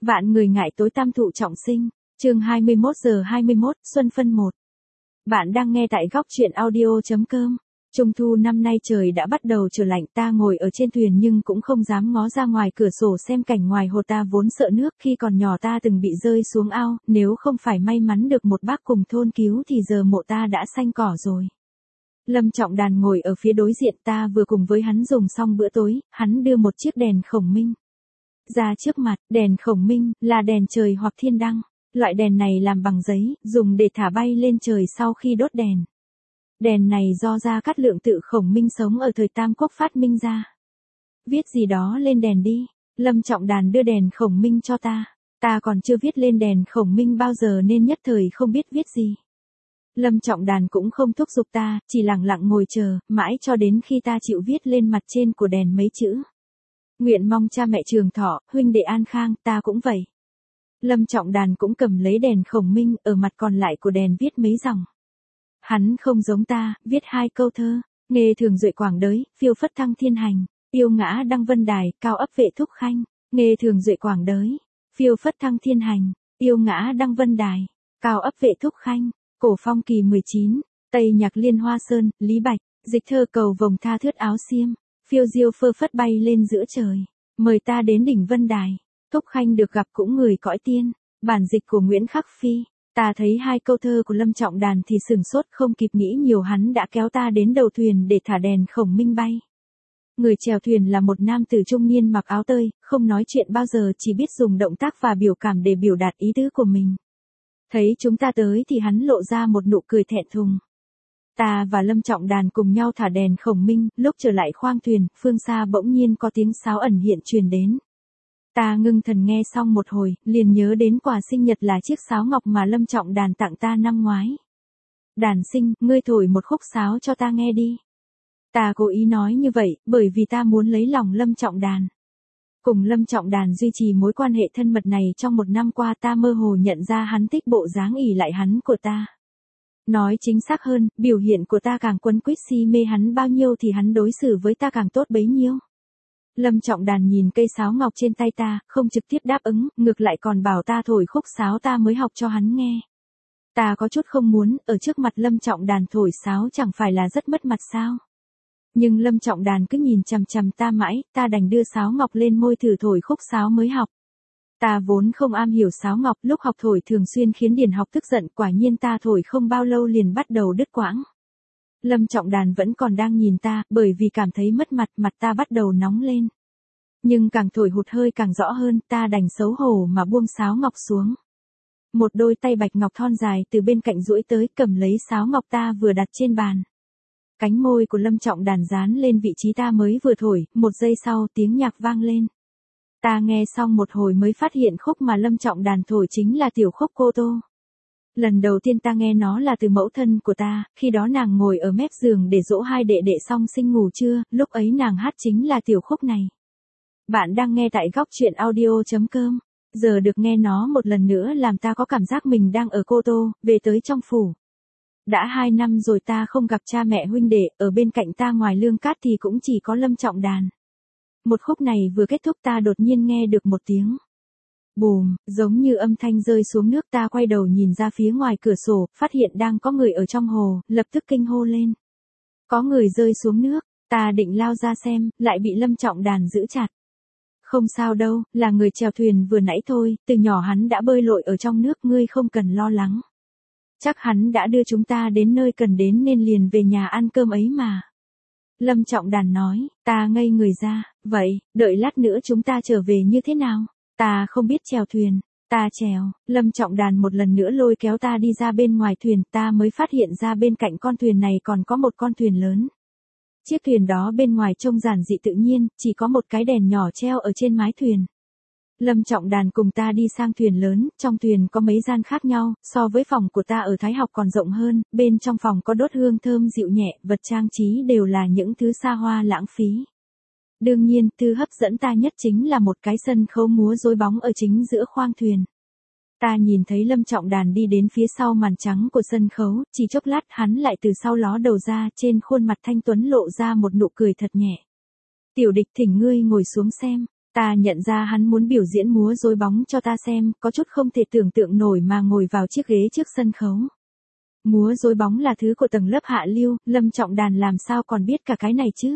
Vạn người ngại tối tam thụ trọng sinh, chương 21:21, Xuân Phân 1. Bạn đang nghe tại góc truyện audio.com. Trung thu năm nay trời đã bắt đầu trở lạnh, ta ngồi ở trên thuyền nhưng cũng không dám ngó ra ngoài cửa sổ xem cảnh ngoài hồ. Ta vốn sợ nước, khi còn nhỏ ta từng bị rơi xuống ao, nếu không phải may mắn được một bác cùng thôn cứu thì giờ mộ ta đã xanh cỏ rồi. Lâm Trọng Đàn ngồi ở phía đối diện, ta vừa cùng với hắn dùng xong bữa tối, hắn đưa một chiếc đèn khổng minh ra trước mặt. Đèn khổng minh là đèn trời hoặc thiên đăng. Loại đèn này làm bằng giấy, dùng để thả bay lên trời sau khi đốt đèn. Đèn này do Gia Cát Lượng tự khổng minh sống ở thời Tam Quốc phát minh ra. Viết gì đó lên đèn đi. Lâm Trọng Đàn đưa đèn khổng minh cho ta. Ta còn chưa viết lên đèn khổng minh bao giờ nên nhất thời không biết viết gì. Lâm Trọng Đàn cũng không thúc giục ta, chỉ lặng lặng ngồi chờ, mãi cho đến khi ta chịu viết lên mặt trên của đèn mấy chữ. Nguyện mong cha mẹ trường thọ, huynh đệ an khang, ta cũng vậy. Lâm Trọng Đàn cũng cầm lấy đèn khổng minh, ở mặt còn lại của đèn viết mấy dòng. Hắn không giống ta, viết 2 câu thơ. Nghề thường duệ quảng đới, phiêu phất thăng thiên hành, yêu ngã đăng vân đài, cao ấp vệ thúc khanh. Nghề thường duệ quảng đới, phiêu phất thăng thiên hành, yêu ngã đăng vân đài, cao ấp vệ thúc khanh. Cổ phong kỳ 19, Tây nhạc liên hoa sơn, Lý Bạch, dịch thơ cầu vồng tha thướt áo xiêm, phiêu diêu phơ phất bay lên giữa trời, mời ta đến đỉnh vân đài, thúc khanh được gặp cũng người cõi tiên, bản dịch của Nguyễn Khắc Phi. Ta thấy 2 câu thơ của Lâm Trọng Đàn thì sửng sốt, không kịp nghĩ nhiều, hắn đã kéo ta đến đầu thuyền để thả đèn khổng minh bay. Người chèo thuyền là một nam tử trung niên mặc áo tơi, không nói chuyện bao giờ, chỉ biết dùng động tác và biểu cảm để biểu đạt ý tứ của mình. Thấy chúng ta tới thì hắn lộ ra một nụ cười thẹn thùng. Ta và Lâm Trọng Đàn cùng nhau thả đèn khổng minh, lúc trở lại khoang thuyền, phương xa bỗng nhiên có tiếng sáo ẩn hiện truyền đến. Ta ngưng thần nghe xong một hồi, liền nhớ đến quà sinh nhật là chiếc sáo ngọc mà Lâm Trọng Đàn tặng ta năm ngoái. Đàn sinh, ngươi thổi một khúc sáo cho ta nghe đi. Ta cố ý nói như vậy, bởi vì ta muốn lấy lòng Lâm Trọng Đàn. Cùng Lâm Trọng Đàn duy trì mối quan hệ thân mật này trong một năm qua, ta mơ hồ nhận ra hắn thích bộ dáng ỷ lại hắn của ta. Nói chính xác hơn, biểu hiện của ta càng quấn quýt si mê hắn bao nhiêu thì hắn đối xử với ta càng tốt bấy nhiêu. Lâm Trọng Đàn nhìn cây sáo ngọc trên tay ta, không trực tiếp đáp ứng, ngược lại còn bảo ta thổi khúc sáo ta mới học cho hắn nghe. Ta có chút không muốn, ở trước mặt Lâm Trọng Đàn thổi sáo chẳng phải là rất mất mặt sao? Nhưng Lâm Trọng Đàn cứ nhìn chằm chằm ta mãi, ta đành đưa sáo ngọc lên môi thử thổi khúc sáo mới học. Ta vốn không am hiểu sáo ngọc, lúc học thổi thường xuyên khiến Điền Học tức giận, quả nhiên ta thổi không bao lâu liền bắt đầu đứt quãng. Lâm Trọng Đàn vẫn còn đang nhìn ta, bởi vì cảm thấy mất mặt, mặt ta bắt đầu nóng lên. Nhưng càng thổi hụt hơi càng rõ hơn, ta đành xấu hổ mà buông sáo ngọc xuống. Một đôi tay bạch ngọc thon dài từ bên cạnh duỗi tới, cầm lấy sáo ngọc ta vừa đặt trên bàn. Cánh môi của Lâm Trọng Đàn dán lên vị trí ta mới vừa thổi, một giây sau tiếng nhạc vang lên. Ta nghe xong một hồi mới phát hiện khúc mà Lâm Trọng Đàn thổi chính là tiểu khúc Cô Tô. Lần đầu tiên ta nghe nó là từ mẫu thân của ta, khi đó nàng ngồi ở mép giường để dỗ 2 đệ đệ song sinh ngủ trưa, lúc ấy nàng hát chính là tiểu khúc này. Bạn đang nghe tại góc truyện audio.com, giờ được nghe nó một lần nữa làm ta có cảm giác mình đang ở Cô Tô, về tới trong phủ. Đã 2 năm rồi ta không gặp cha mẹ huynh đệ, ở bên cạnh ta ngoài Lương Cát thì cũng chỉ có Lâm Trọng Đàn. Một khúc này vừa kết thúc ta đột nhiên nghe được một tiếng bùm, giống như âm thanh rơi xuống nước. Ta quay đầu nhìn ra phía ngoài cửa sổ, phát hiện đang có người ở trong hồ, lập tức kinh hô lên. Có người rơi xuống nước, ta định lao ra xem, lại bị Lâm Trọng Đàn giữ chặt. Không sao đâu, là người chèo thuyền vừa nãy thôi, từ nhỏ hắn đã bơi lội ở trong nước, ngươi không cần lo lắng. Chắc hắn đã đưa chúng ta đến nơi cần đến nên liền về nhà ăn cơm ấy mà. Lâm Trọng Đàn nói, ta ngây người ra, vậy, đợi lát nữa chúng ta trở về như thế nào? Ta không biết chèo thuyền, ta chèo. Lâm Trọng Đàn một lần nữa lôi kéo ta đi ra bên ngoài thuyền, ta mới phát hiện ra bên cạnh con thuyền này còn có một con thuyền lớn. Chiếc thuyền đó bên ngoài trông giản dị tự nhiên, chỉ có một cái đèn nhỏ treo ở trên mái thuyền. Lâm Trọng Đàn cùng ta đi sang thuyền lớn, trong thuyền có mấy gian khác nhau, so với phòng của ta ở Thái Học còn rộng hơn, bên trong phòng có đốt hương thơm dịu nhẹ, vật trang trí đều là những thứ xa hoa lãng phí. Đương nhiên, thứ hấp dẫn ta nhất chính là một cái sân khấu múa rối bóng ở chính giữa khoang thuyền. Ta nhìn thấy Lâm Trọng Đàn đi đến phía sau màn trắng của sân khấu, chỉ chốc lát hắn lại từ sau ló đầu ra, trên khuôn mặt thanh tuấn lộ ra một nụ cười thật nhẹ. Tiểu Địch thỉnh ngươi ngồi xuống xem. Ta nhận ra hắn muốn biểu diễn múa rối bóng cho ta xem, có chút không thể tưởng tượng nổi mà ngồi vào chiếc ghế trước sân khấu. Múa rối bóng là thứ của tầng lớp hạ lưu, Lâm Trọng Đàn làm sao còn biết cả cái này chứ?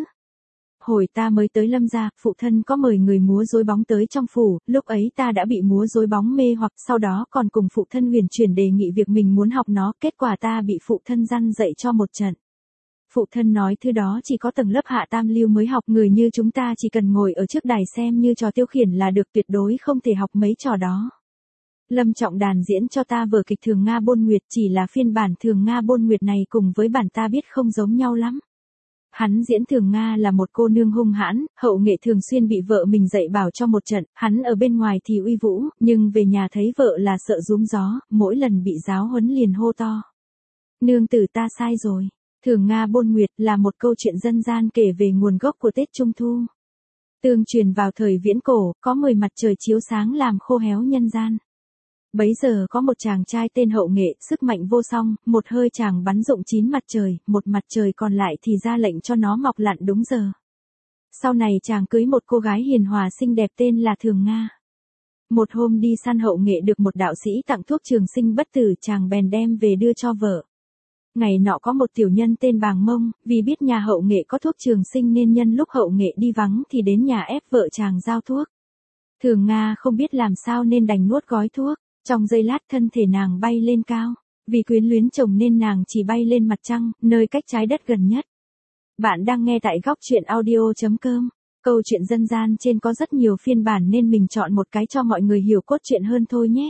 Hồi ta mới tới Lâm gia, phụ thân có mời người múa rối bóng tới trong phủ, lúc ấy ta đã bị múa rối bóng mê hoặc, sau đó còn cùng phụ thân huyền chuyển đề nghị việc mình muốn học nó, kết quả ta bị phụ thân răn dạy cho một trận. Phụ thân nói thứ đó chỉ có tầng lớp hạ tam lưu mới học, người như chúng ta chỉ cần ngồi ở trước đài xem như trò tiêu khiển là được, tuyệt đối không thể học mấy trò đó. Lâm Trọng Đàn diễn cho ta vở kịch Thường Nga Bôn Nguyệt, chỉ là phiên bản Thường Nga Bôn Nguyệt này cùng với bản ta biết không giống nhau lắm. Hắn diễn Thường Nga là một cô nương hung hãn, hậu nghệ thường xuyên bị vợ mình dạy bảo cho một trận, hắn ở bên ngoài thì uy vũ, nhưng về nhà thấy vợ là sợ rúm gió, mỗi lần bị giáo huấn liền hô to. Nương tử ta sai rồi. Thường Nga Bôn Nguyệt là một câu chuyện dân gian kể về nguồn gốc của Tết Trung Thu. Tương truyền vào thời viễn cổ, có 10 mặt trời chiếu sáng làm khô héo nhân gian. Bấy giờ có một chàng trai tên Hậu Nghệ, sức mạnh vô song, một hơi chàng bắn rụng 9 mặt trời, một mặt trời còn lại thì ra lệnh cho nó mọc lặn đúng giờ. Sau này chàng cưới một cô gái hiền hòa xinh đẹp tên là Thường Nga. Một hôm đi săn, Hậu Nghệ được một đạo sĩ tặng thuốc trường sinh bất tử, chàng bèn đem về đưa cho vợ. Ngày nọ có một tiểu nhân tên Bàng Mông, vì biết nhà Hậu Nghệ có thuốc trường sinh nên nhân lúc Hậu Nghệ đi vắng thì đến nhà ép vợ chàng giao thuốc. Thường Nga không biết làm sao nên đành nuốt gói thuốc, trong giây lát thân thể nàng bay lên cao, vì quyến luyến chồng nên nàng chỉ bay lên mặt trăng, nơi cách trái đất gần nhất. Bạn đang nghe tại góc truyện audio.com. Câu chuyện dân gian trên có rất nhiều phiên bản nên mình chọn một cái cho mọi người hiểu cốt truyện hơn thôi nhé.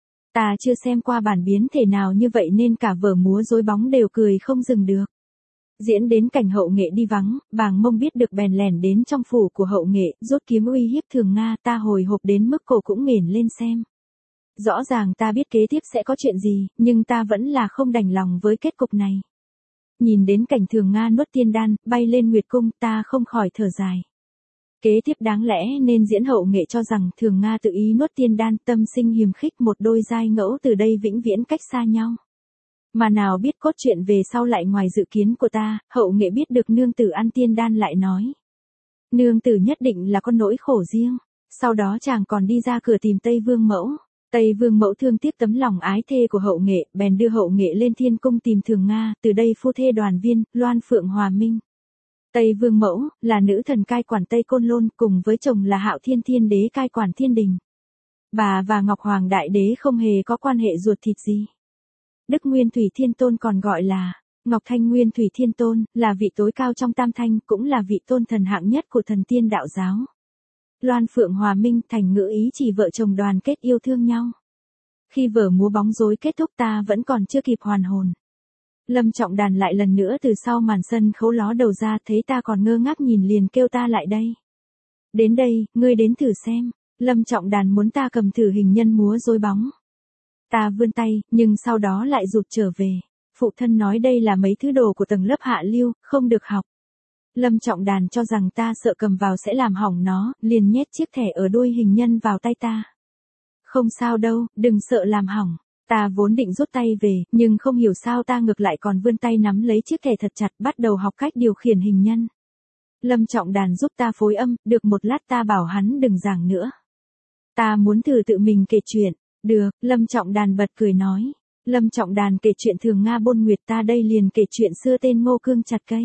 Ta chưa xem qua bản biến thể nào như vậy nên cả vở múa rối bóng đều cười không dừng được. Diễn đến cảnh Hậu Nghệ đi vắng, Bàng Mông biết được bèn lẻn đến trong phủ của Hậu Nghệ, rút kiếm uy hiếp Thường Nga, ta hồi hộp đến mức cổ cũng nghển lên xem. Rõ ràng ta biết kế tiếp sẽ có chuyện gì, nhưng ta vẫn là không đành lòng với kết cục này. Nhìn đến cảnh Thường Nga nuốt tiên đan, bay lên Nguyệt Cung, ta không khỏi thở dài. Kế tiếp đáng lẽ nên diễn Hậu Nghệ cho rằng Thường Nga tự ý nuốt tiên đan, tâm sinh hiềm khích, một đôi giai ngẫu từ đây vĩnh viễn cách xa nhau. Mà nào biết cốt truyện về sau lại ngoài dự kiến của ta, Hậu Nghệ biết được nương tử ăn tiên đan lại nói. Nương tử nhất định là có nỗi khổ riêng. Sau đó chàng còn đi ra cửa tìm Tây Vương Mẫu. Tây Vương Mẫu thương tiếc tấm lòng ái thê của Hậu Nghệ, bèn đưa Hậu Nghệ lên thiên cung tìm Thường Nga, từ đây phu thê đoàn viên, loan phượng hòa minh. Tây Vương Mẫu là nữ thần cai quản Tây Côn Lôn, cùng với chồng là Hạo Thiên Thiên Đế cai quản Thiên Đình. Bà và Ngọc Hoàng Đại Đế không hề có quan hệ ruột thịt gì. Đức Nguyên Thủy Thiên Tôn còn gọi là Ngọc Thanh Nguyên Thủy Thiên Tôn, là vị tối cao trong tam thanh, cũng là vị tôn thần hạng nhất của thần tiên đạo giáo. Loan phượng hòa minh thành ngữ ý chỉ vợ chồng đoàn kết yêu thương nhau. Khi vở múa bóng rối kết thúc ta vẫn còn chưa kịp hoàn hồn. Lâm Trọng Đàn lại lần nữa từ sau màn sân khấu ló đầu ra, thấy ta còn ngơ ngác nhìn liền kêu ta lại đây. Đến đây, ngươi đến thử xem. Lâm Trọng Đàn muốn ta cầm thử hình nhân múa rối bóng. Ta vươn tay, nhưng sau đó lại rụt trở về. Phụ thân nói đây là mấy thứ đồ của tầng lớp hạ lưu, không được học. Lâm Trọng Đàn cho rằng ta sợ cầm vào sẽ làm hỏng nó, liền nhét chiếc thẻ ở đuôi hình nhân vào tay ta. Không sao đâu, đừng sợ làm hỏng. Ta vốn định rút tay về, nhưng không hiểu sao ta ngược lại còn vươn tay nắm lấy chiếc thẻ thật chặt, bắt đầu học cách điều khiển hình nhân. Lâm Trọng Đàn giúp ta phối âm, được một lát ta bảo hắn đừng giảng nữa. Ta muốn thử tự mình kể chuyện. Được, Lâm Trọng Đàn bật cười nói. Lâm Trọng Đàn kể chuyện Thường Nga Bôn Nguyệt, ta đây liền kể chuyện xưa tên Ngô Cương chặt cây.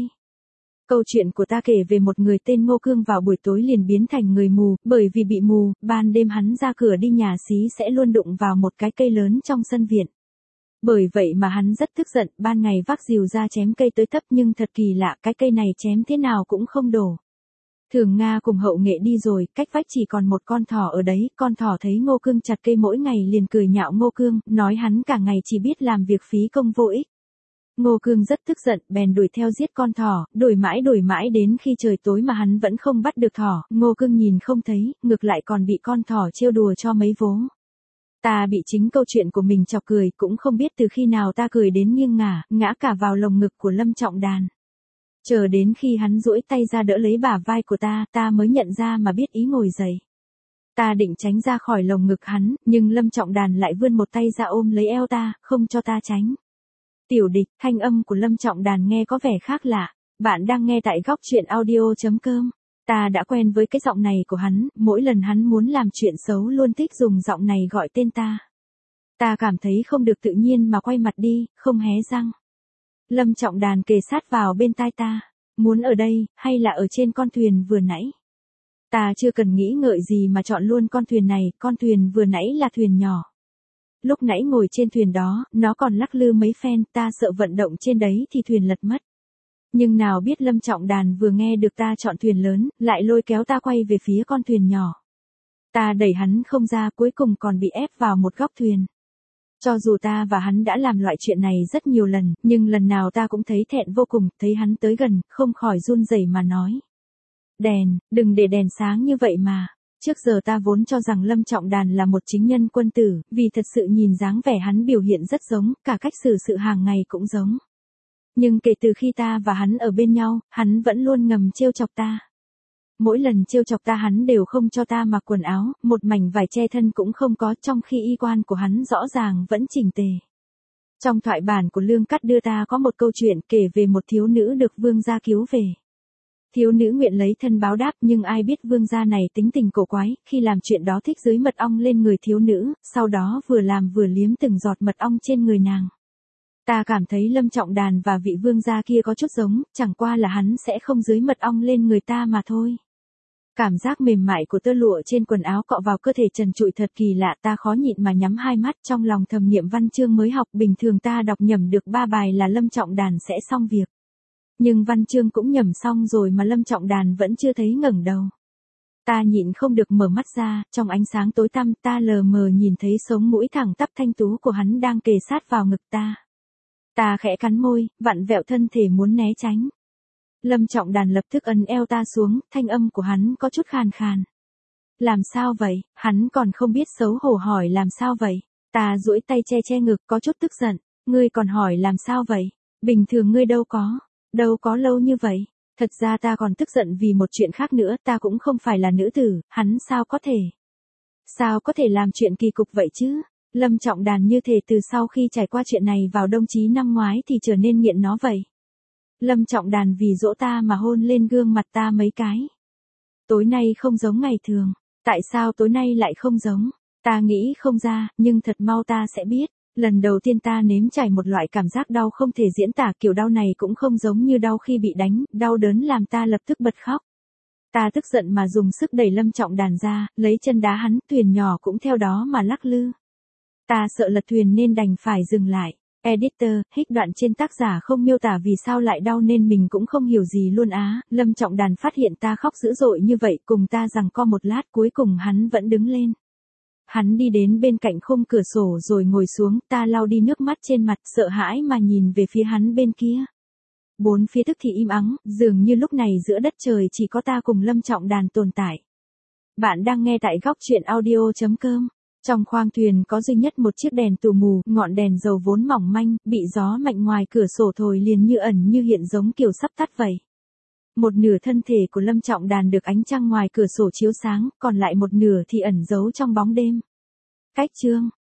Câu chuyện của ta kể về một người tên Ngô Cương vào buổi tối liền biến thành người mù, bởi vì bị mù, ban đêm hắn ra cửa đi nhà xí sẽ luôn đụng vào một cái cây lớn trong sân viện. Bởi vậy mà hắn rất tức giận, ban ngày vác rìu ra chém cây tới tấp, nhưng thật kỳ lạ, cái cây này chém thế nào cũng không đổ. Thường Nga cùng Hậu Nghệ đi rồi, cách vách chỉ còn một con thỏ ở đấy, con thỏ thấy Ngô Cương chặt cây mỗi ngày liền cười nhạo Ngô Cương, nói hắn cả ngày chỉ biết làm việc phí công vô ích. Ngô Cương rất tức giận, bèn đuổi theo giết con thỏ, đuổi mãi đến khi trời tối mà hắn vẫn không bắt được thỏ, Ngô Cương nhìn không thấy, ngược lại còn bị con thỏ trêu đùa cho mấy vố. Ta bị chính câu chuyện của mình chọc cười, cũng không biết từ khi nào ta cười đến nghiêng ngã cả vào lồng ngực của Lâm Trọng Đàn. Chờ đến khi hắn duỗi tay ra đỡ lấy bả vai của ta mới nhận ra mà biết ý ngồi dậy. Ta định tránh ra khỏi lồng ngực hắn, nhưng Lâm Trọng Đàn lại vươn một tay ra ôm lấy eo ta, không cho ta tránh. Tiểu Địch, thanh âm của Lâm Trọng Đàn nghe có vẻ khác lạ. Bạn đang nghe tại góc truyện audio.com. Ta đã quen với cái giọng này của hắn, mỗi lần hắn muốn làm chuyện xấu luôn thích dùng giọng này gọi tên ta. Ta cảm thấy không được tự nhiên mà quay mặt đi, không hé răng. Lâm Trọng Đàn kề sát vào bên tai ta. Muốn ở đây, hay là ở trên con thuyền vừa nãy? Ta chưa cần nghĩ ngợi gì mà chọn luôn con thuyền này, con thuyền vừa nãy là thuyền nhỏ. Lúc nãy ngồi trên thuyền đó, nó còn lắc lư mấy phen, ta sợ vận động trên đấy thì thuyền lật mất. Nhưng nào biết Lâm Trọng Đàn vừa nghe được ta chọn thuyền lớn, lại lôi kéo ta quay về phía con thuyền nhỏ. Ta đẩy hắn không ra, cuối cùng còn bị ép vào một góc thuyền. Cho dù ta và hắn đã làm loại chuyện này rất nhiều lần, nhưng lần nào ta cũng thấy thẹn vô cùng, thấy hắn tới gần, không khỏi run rẩy mà nói. Đèn, đừng để đèn sáng như vậy mà. Trước giờ ta vốn cho rằng Lâm Trọng Đàn là một chính nhân quân tử, vì thật sự nhìn dáng vẻ hắn biểu hiện rất giống, cả cách xử sự hàng ngày cũng giống. Nhưng kể từ khi ta và hắn ở bên nhau, hắn vẫn luôn ngầm trêu chọc ta. Mỗi lần trêu chọc ta hắn đều không cho ta mặc quần áo, một mảnh vải che thân cũng không có, trong khi y quan của hắn rõ ràng vẫn chỉnh tề. Trong thoại bản của Lương Cát đưa ta có một câu chuyện kể về một thiếu nữ được vương gia cứu về. Thiếu nữ nguyện lấy thân báo đáp, nhưng ai biết vương gia này tính tình cổ quái, khi làm chuyện đó thích dưới mật ong lên người thiếu nữ, sau đó vừa làm vừa liếm từng giọt mật ong trên người nàng. Ta cảm thấy Lâm Trọng Đàn và vị vương gia kia có chút giống, chẳng qua là hắn sẽ không dưới mật ong lên người ta mà thôi. Cảm giác mềm mại của tơ lụa trên quần áo cọ vào cơ thể trần trụi thật kỳ lạ, ta khó nhịn mà nhắm hai mắt, trong lòng thầm niệm văn chương mới học, bình thường ta đọc nhầm được 3 bài là Lâm Trọng Đàn sẽ xong việc. Nhưng văn chương cũng nhẩm xong rồi mà Lâm Trọng Đàn vẫn chưa thấy ngẩng đầu. Ta nhịn không được mở mắt ra, trong ánh sáng tối tăm ta lờ mờ nhìn thấy sống mũi thẳng tắp thanh tú của hắn đang kề sát vào ngực ta. Ta khẽ cắn môi, vặn vẹo thân thể muốn né tránh. Lâm Trọng Đàn lập tức ấn eo ta xuống, thanh âm của hắn có chút khàn khàn. Làm sao vậy? Hắn còn không biết xấu hổ hỏi làm sao vậy? Ta duỗi tay che che ngực có chút tức giận. Ngươi còn hỏi làm sao vậy? Bình thường ngươi đâu có lâu như vậy. Thật ra ta còn tức giận vì một chuyện khác nữa, ta cũng không phải là nữ tử, hắn sao có thể làm chuyện kỳ cục vậy chứ? Lâm Trọng Đàn như thể từ sau khi trải qua chuyện này vào đông chí năm ngoái thì trở nên nghiện nó vậy. Lâm Trọng Đàn vì dỗ ta mà hôn lên gương mặt ta mấy cái. Tối nay không giống ngày thường. Tại sao tối nay lại không giống? Ta nghĩ không ra, nhưng thật mau ta sẽ biết. Lần đầu tiên ta nếm trải một loại cảm giác đau không thể diễn tả, kiểu đau này cũng không giống như đau khi bị đánh, đau đớn làm ta lập tức bật khóc. Ta tức giận mà dùng sức đẩy Lâm Trọng Đàn ra, lấy chân đá hắn, thuyền nhỏ cũng theo đó mà lắc lư. Ta sợ lật thuyền nên đành phải dừng lại. Editor, hích đoạn trên tác giả không miêu tả vì sao lại đau nên mình cũng không hiểu gì luôn á. Lâm Trọng Đàn phát hiện ta khóc dữ dội như vậy, cùng ta giằng co một lát, cuối cùng hắn vẫn đứng lên. Hắn đi đến bên cạnh khung cửa sổ rồi ngồi xuống, ta lau đi nước mắt trên mặt, sợ hãi mà nhìn về phía hắn bên kia. Bốn phía tức thì im ắng, dường như lúc này giữa đất trời chỉ có ta cùng Lâm Trọng Đàn tồn tại. Bạn đang nghe tại góc truyện audio.com. Trong khoang thuyền có duy nhất một chiếc đèn tù mù, ngọn đèn dầu vốn mỏng manh, bị gió mạnh ngoài cửa sổ thổi liền như ẩn như hiện giống kiểu sắp tắt vậy. Một nửa thân thể của Lâm Trọng Đàn được ánh trăng ngoài cửa sổ chiếu sáng, còn lại một nửa thì ẩn giấu trong bóng đêm. Cách chương